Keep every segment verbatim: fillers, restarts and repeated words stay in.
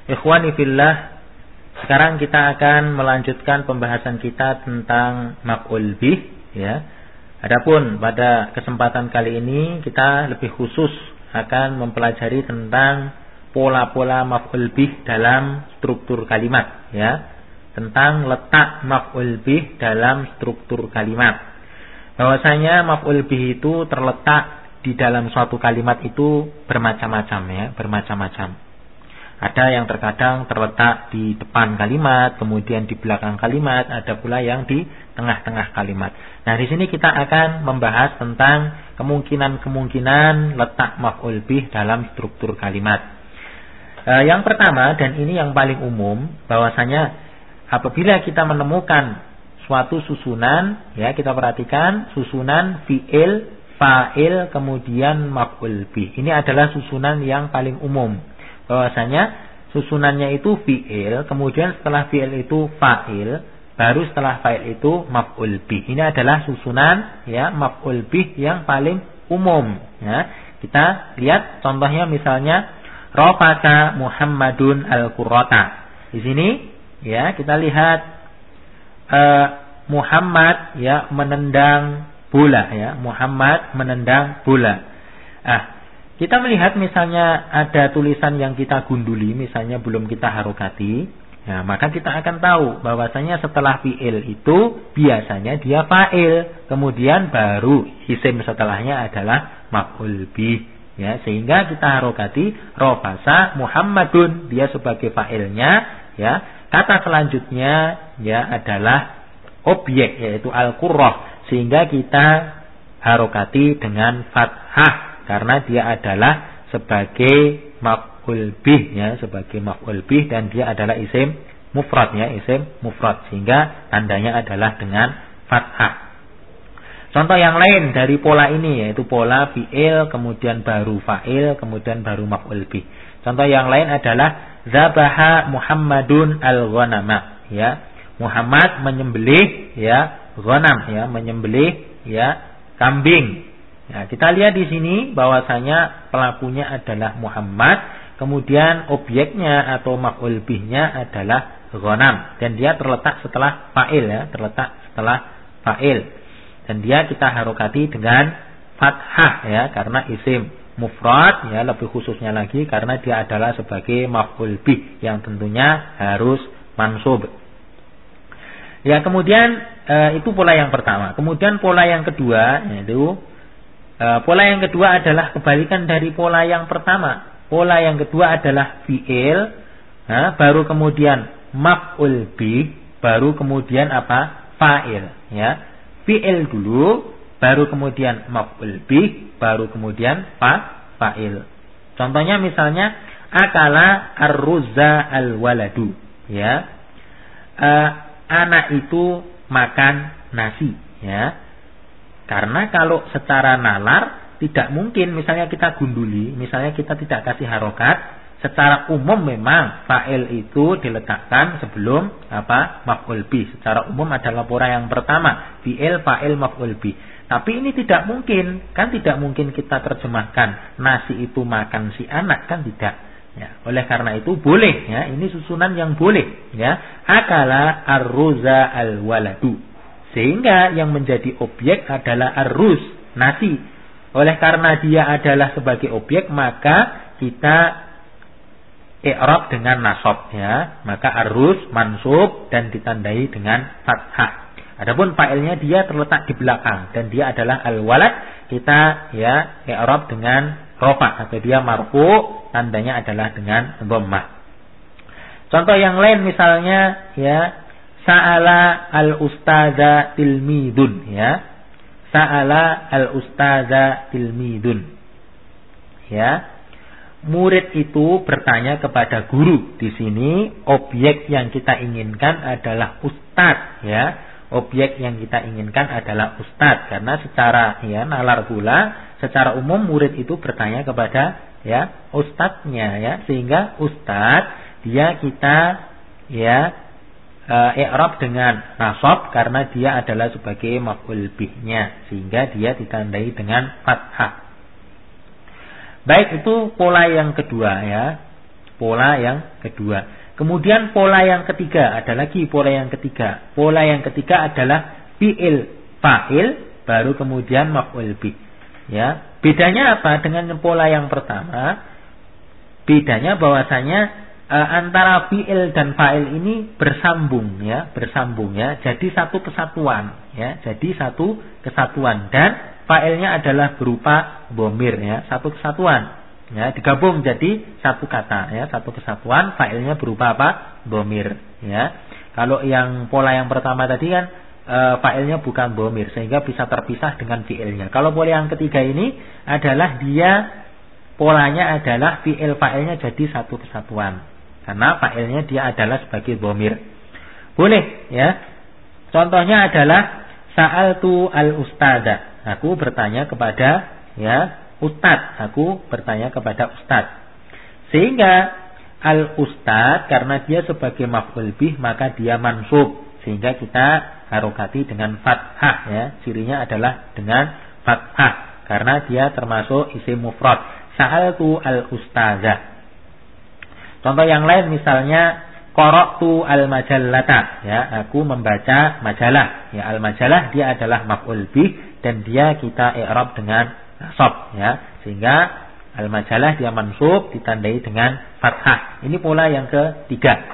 Ikhwani fillah, sekarang kita akan melanjutkan pembahasan kita tentang maf'ul bih, ya. Adapun pada kesempatan kali ini kita lebih khusus akan mempelajari tentang pola-pola maf'ul bih dalam struktur kalimat, ya. Tentang letak maf'ul bih dalam struktur kalimat. Bahwasanya maf'ul bih itu terletak di dalam suatu kalimat itu bermacam-macam, ya, bermacam-macam. Ada yang terkadang terletak di depan kalimat, kemudian di belakang kalimat, ada pula yang di tengah-tengah kalimat. Nah, di sini kita akan membahas tentang kemungkinan-kemungkinan letak maf'ul bih dalam struktur kalimat. E, yang pertama, dan ini yang paling umum, bahwasanya apabila kita menemukan suatu susunan, ya, kita perhatikan susunan fi'il, fa'il, kemudian maf'ul bih. Ini adalah susunan yang paling umum. Bahwasanya susunannya itu fi'il, kemudian setelah fi'il itu fa'il, baru setelah fa'il itu maf'ul bih. Ini adalah susunan, ya, maf'ul bih yang paling umum, ya. Kita lihat contohnya, misalnya rafasa Muhammadun al-qurrata. Di sini, ya, kita lihat uh, Muhammad, ya, menendang bola, ya. Muhammad menendang bola. Ah, kita melihat misalnya ada tulisan yang kita gunduli, misalnya belum kita harokati, ya, maka kita akan tahu bahwasanya setelah fi'il itu biasanya dia fa'il, kemudian baru isim setelahnya adalah maf'ul bih, ya, sehingga kita harokati rafasa Muhammadun, dia sebagai fa'ilnya, ya. Kata selanjutnya, ya, adalah objek, yaitu al-qurrah, sehingga kita harokati dengan fathah karena dia adalah sebagai maf'ul bih, ya, sebagai maf'ul bih, dan dia adalah isim mufrad, ya, isim mufrad, sehingga tandanya adalah dengan fathah. Contoh yang lain dari pola ini yaitu pola fi'il, kemudian baru fa'il, kemudian baru maf'ul bih. Contoh yang lain adalah zabaha Muhammadun al-ghanama, ya. Muhammad menyembelih, ya, ghanam, ya, menyembelih, ya, kambing. Ya, kita lihat di sini bahwasanya pelakunya adalah Muhammad, kemudian objeknya atau maf'ul bihnya adalah ghanam, dan dia terletak setelah fa'il, ya, terletak setelah fa'il. Dan dia kita harokati dengan fathah, ya, karena isim mufrad, ya, lebih khususnya lagi karena dia adalah sebagai maf'ul bih yang tentunya harus mansub. Ya, kemudian e, itu pola yang pertama. Kemudian pola yang kedua yaitu e, pola yang kedua adalah kebalikan dari pola yang pertama. Pola yang kedua adalah fi'il, ya, baru kemudian maf'ul bih, baru kemudian apa? Fa'il, ya. Fi'il dulu, baru kemudian maf'ul bih, baru kemudian fa fa'il. Contohnya misalnya akala ar-ruzza al-waladu, ya. E, anak itu makan nasi, ya. Karena kalau secara nalar tidak mungkin, misalnya kita gunduli, misalnya kita tidak kasih harokat, secara umum memang fa'il itu diletakkan sebelum apa? Maf'ul bih. Secara umum adalah pola yang pertama, fi'il, fa'il, maf'ul bih. Tapi ini tidak mungkin, kan tidak mungkin kita terjemahkan nasi itu makan si anak, kan tidak. Ya, oleh karena itu boleh, ya, ini susunan yang boleh, ya. Akala ar-ruza al-waladu, sehingga yang menjadi objek adalah ar-ruz, nasi. Oleh karena dia adalah sebagai objek, maka kita i'rab dengan nasab, ya. Maka ar-ruz mansub dan ditandai dengan fathah. Adapun fa'ilnya dia terletak di belakang dan dia adalah al-walad, kita, ya, i'rab dengan rafa atau dia marfu, tandanya adalah dengan dhammah. Contoh yang lain misalnya, ya, sa'ala al-ustadza tilmidun, ya. Sa'ala al-ustadza tilmidun. Ya. Murid itu bertanya kepada guru. Di sini objek yang kita inginkan adalah ustadz, ya. Objek yang kita inginkan adalah ustadz, karena secara, ya, nalar pula secara umum murid itu bertanya kepada, ya, ustadznya, ya, sehingga ustadz dia kita, ya, e, i'rab dengan nasab karena dia adalah sebagai maf'ul bihnya, sehingga dia ditandai dengan fathah. Baik, itu pola yang kedua, ya. pola yang kedua. Kemudian pola yang ketiga, ada lagi pola yang ketiga. Pola yang ketiga adalah fi'il fa'il baru kemudian maf'ul bih. Ya, bedanya apa dengan pola yang pertama? Bedanya bahwasanya e, antara fi'il dan fa'il ini bersambung ya, bersambung ya. Jadi satu kesatuan ya, jadi satu kesatuan dan fa'ilnya adalah berupa dhamir ya, satu kesatuan. Ya, digabung jadi satu kata ya, satu kesatuan, fa'ilnya berupa apa? Dhamir ya. Kalau yang pola yang pertama tadi kan e, fa'ilnya bukan dhamir sehingga bisa terpisah dengan fi'ilnya. Kalau pola yang ketiga ini adalah dia polanya adalah fi'il fa'ilnya jadi satu kesatuan. Karena fa'ilnya dia adalah sebagai dhamir. Boleh ya. Contohnya adalah sa'altu al-ustada. Aku bertanya kepada ya ustad. Aku bertanya kepada ustad. Sehingga al-ustad karena dia sebagai maf'ul bih maka dia mansub. Sehingga kita harokati dengan fathah ya. Cirinya adalah dengan fathah karena dia termasuk isim mufrad. Sa'altu al-ustazah. Contoh yang lain misalnya qara'tu al-majallata ya, aku membaca majalah. Ya, al-majalah dia adalah maf'ul bih dan dia kita i'rab dengan nasab ya. Sehingga al-majalah dia mansub ditandai dengan fathah. Ini pola yang ketiga.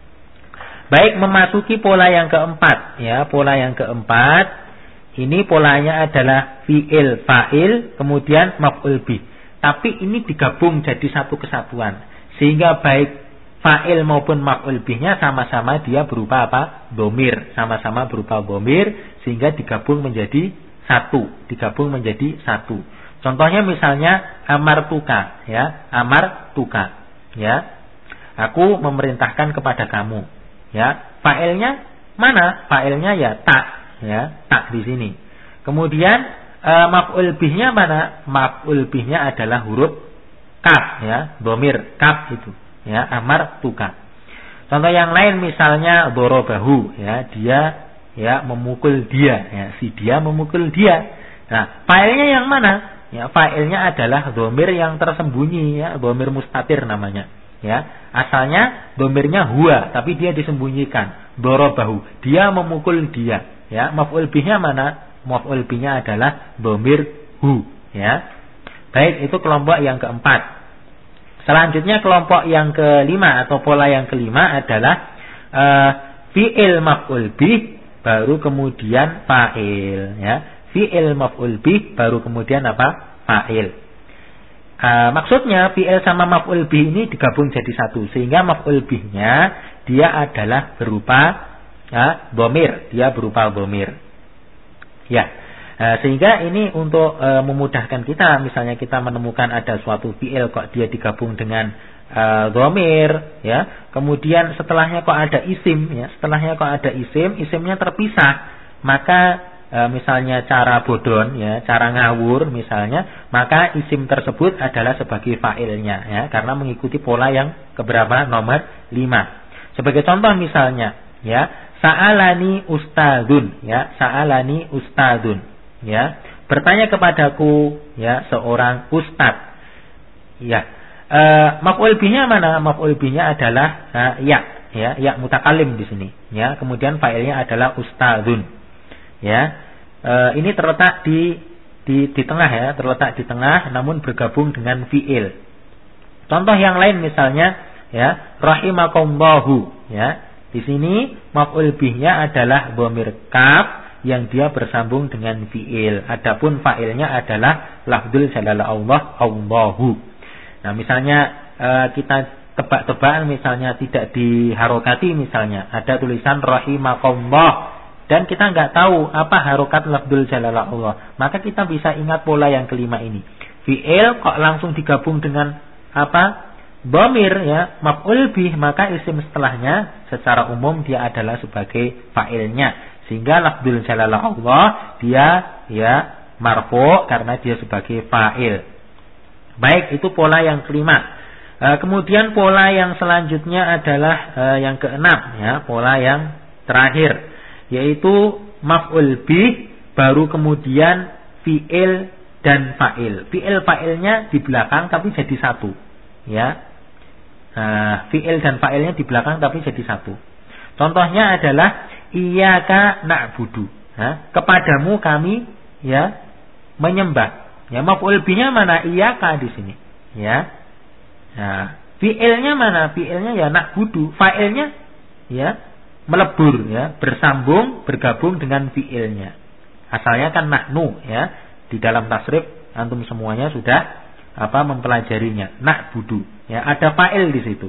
Baik, memasuki pola yang keempat ya. Pola yang keempat ini polanya adalah fi'il fa'il kemudian maf'ul bih. Tapi ini digabung jadi satu kesatuan. Sehingga baik fa'il maupun maf'ul bihnya sama-sama dia berupa apa? Dhamir. Sama-sama berupa dhamir. Sehingga digabung menjadi satu. Digabung menjadi satu. Contohnya misalnya amartuka. Ya, amartuka. Ya, aku memerintahkan kepada kamu. Ya, fa'ilnya mana? Fa'ilnya ya tak. Ya, tak di sini. Kemudian Uh, maf'ul bihnya mana? Maf'ul bihnya adalah huruf kaf ya, dhamir kaf itu ya, amar tuka. Contoh yang lain misalnya dorobahu ya, dia ya memukul dia ya, si dia memukul dia. Nah, fa'ilnya yang mana? Ya, fa'ilnya adalah dhamir yang tersembunyi ya, dhamir mustatir namanya ya. Asalnya dhamirnya huwa tapi dia disembunyikan. Dorobahu, dia memukul dia ya. Maf'ul bihnya mana? Maf'ul bihnya adalah dhamir hu ya. Baik, itu kelompok yang keempat. Selanjutnya kelompok yang kelima atau pola yang kelima adalah uh, fi'il maf'ul bih baru kemudian fa'il ya. Fi'il maf'ul bih baru kemudian apa? Fa'il. Uh, maksudnya fi'il sama maf'ul bih ini digabung jadi satu sehingga maf'ul bihnya dia adalah berupa ya, dhamir, dia berupa dhamir. Ya, e, sehingga ini untuk e, memudahkan kita, misalnya kita menemukan ada suatu fi'il kok dia digabung dengan e, dhamir, ya, kemudian setelahnya kok ada isim, ya, setelahnya kok ada isim, isimnya terpisah, maka e, misalnya cara bodron, ya, cara ngawur, misalnya, maka isim tersebut adalah sebagai fa'ilnya, ya, karena mengikuti pola yang keberapa nomor lima. Sebagai contoh misalnya, ya. Sa'alani ustadun ya, sa'alani ustadun ya, bertanya kepadaku ya seorang ustad ya. E, maf'ul bihnya mana? Maf'ul bihnya adalah e, ya ya, ya mutakallim di sini ya. Kemudian fa'ilnya adalah ustadun ya. E, ini terletak di di di tengah ya, terletak di tengah namun bergabung dengan fi'il. Contoh yang lain misalnya ya, rahimakallahu ya. Di sini maf'ul bihnya adalah dhamir kaf yang dia bersambung dengan fi'il. Adapun fa'ilnya adalah lafdzul jalalah Allah, Allahu. Nah, misalnya e, kita tebak-tebakan misalnya tidak diharokati misalnya ada tulisan rahimakallah dan kita nggak tahu apa harokat lafdzul jalalah Allah, maka kita bisa ingat pola yang kelima ini. Fi'il kok langsung digabung dengan apa? Dhamir ya, maf'ul bih, maka isim setelahnya secara umum dia adalah sebagai fa'ilnya. Sehingga lafdzul jalalah Allah dia ya marfu karena dia sebagai fa'il. Baik, itu pola yang kelima. E, kemudian pola yang selanjutnya adalah e, yang keenam ya, pola yang terakhir yaitu maf'ul bih baru kemudian fi'il dan fa'il. Fi'il fa'ilnya di belakang tapi jadi satu. Ya. Nah, fi'il dan fa'ilnya di belakang tapi jadi satu. Contohnya adalah iyyaka na'budu. Nah, kepadamu kami ya menyembah. Ya, maf'ul bihnya mana? Iyyaka di sini. Ya. Nah, fi'ilnya mana? Fi'ilnya ya na'budu. Fa'ilnya ya melebur ya, bersambung, bergabung dengan fi'ilnya. Asalnya kan nahnu ya. Di dalam tasrif antum semuanya sudah apa mempelajarinya. Na'budu. Ya, ada fa'il di situ.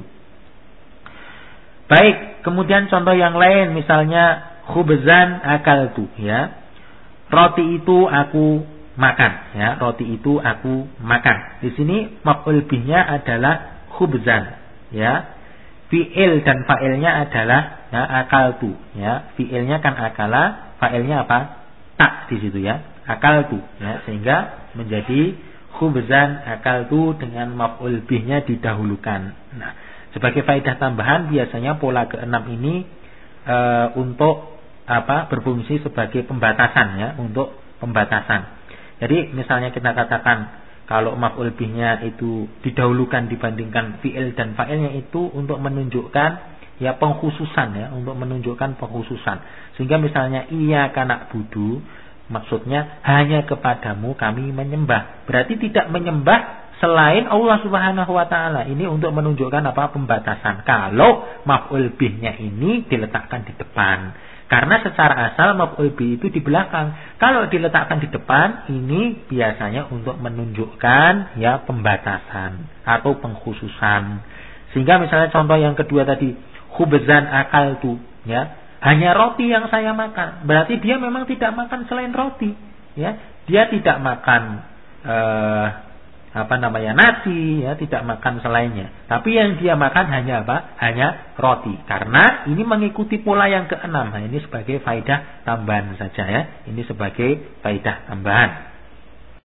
Baik, kemudian contoh yang lain misalnya khubzan akaltu ya. Roti itu aku makan ya, roti itu aku makan. Di sini maf'ul bihnya adalah khubzan ya. Fi'il dan fa'ilnya adalah ya akaltu ya. Fi'ilnya kan akala, fa'ilnya apa? Tak di situ ya. Akaltu ya, sehingga menjadi khubzan akaltu dengan maf'ul bihnya didahulukan. Nah, sebagai faedah tambahan biasanya pola keenam ini e, untuk apa berfungsi sebagai pembatasan ya, untuk pembatasan. Jadi misalnya kita katakan kalau maf'ul bihnya itu didahulukan dibandingkan fi'il dan fa'ilnya itu untuk menunjukkan ya pengkhususan ya, untuk menunjukkan pengkhususan. Sehingga misalnya iyyaka na'budu maksudnya hanya kepadamu kami menyembah. Berarti tidak menyembah selain Allah Subhanahu wa taala. Ini untuk menunjukkan apa? Pembatasan. Kalau maf'ul bihnya ini diletakkan di depan. Karena secara asal maf'ul bih itu di belakang. Kalau diletakkan di depan, ini biasanya untuk menunjukkan ya pembatasan atau pengkhususan. Sehingga misalnya contoh yang kedua tadi, khubzan akaltu ya, hanya roti yang saya makan. Berarti dia memang tidak makan selain roti ya. Dia tidak makan eh, apa namanya nasi ya, tidak makan selainnya. Tapi yang dia makan hanya apa? Hanya roti. Karena ini mengikuti pola yang keenam. Nah, ini sebagai faedah tambahan saja ya. Ini sebagai faedah tambahan.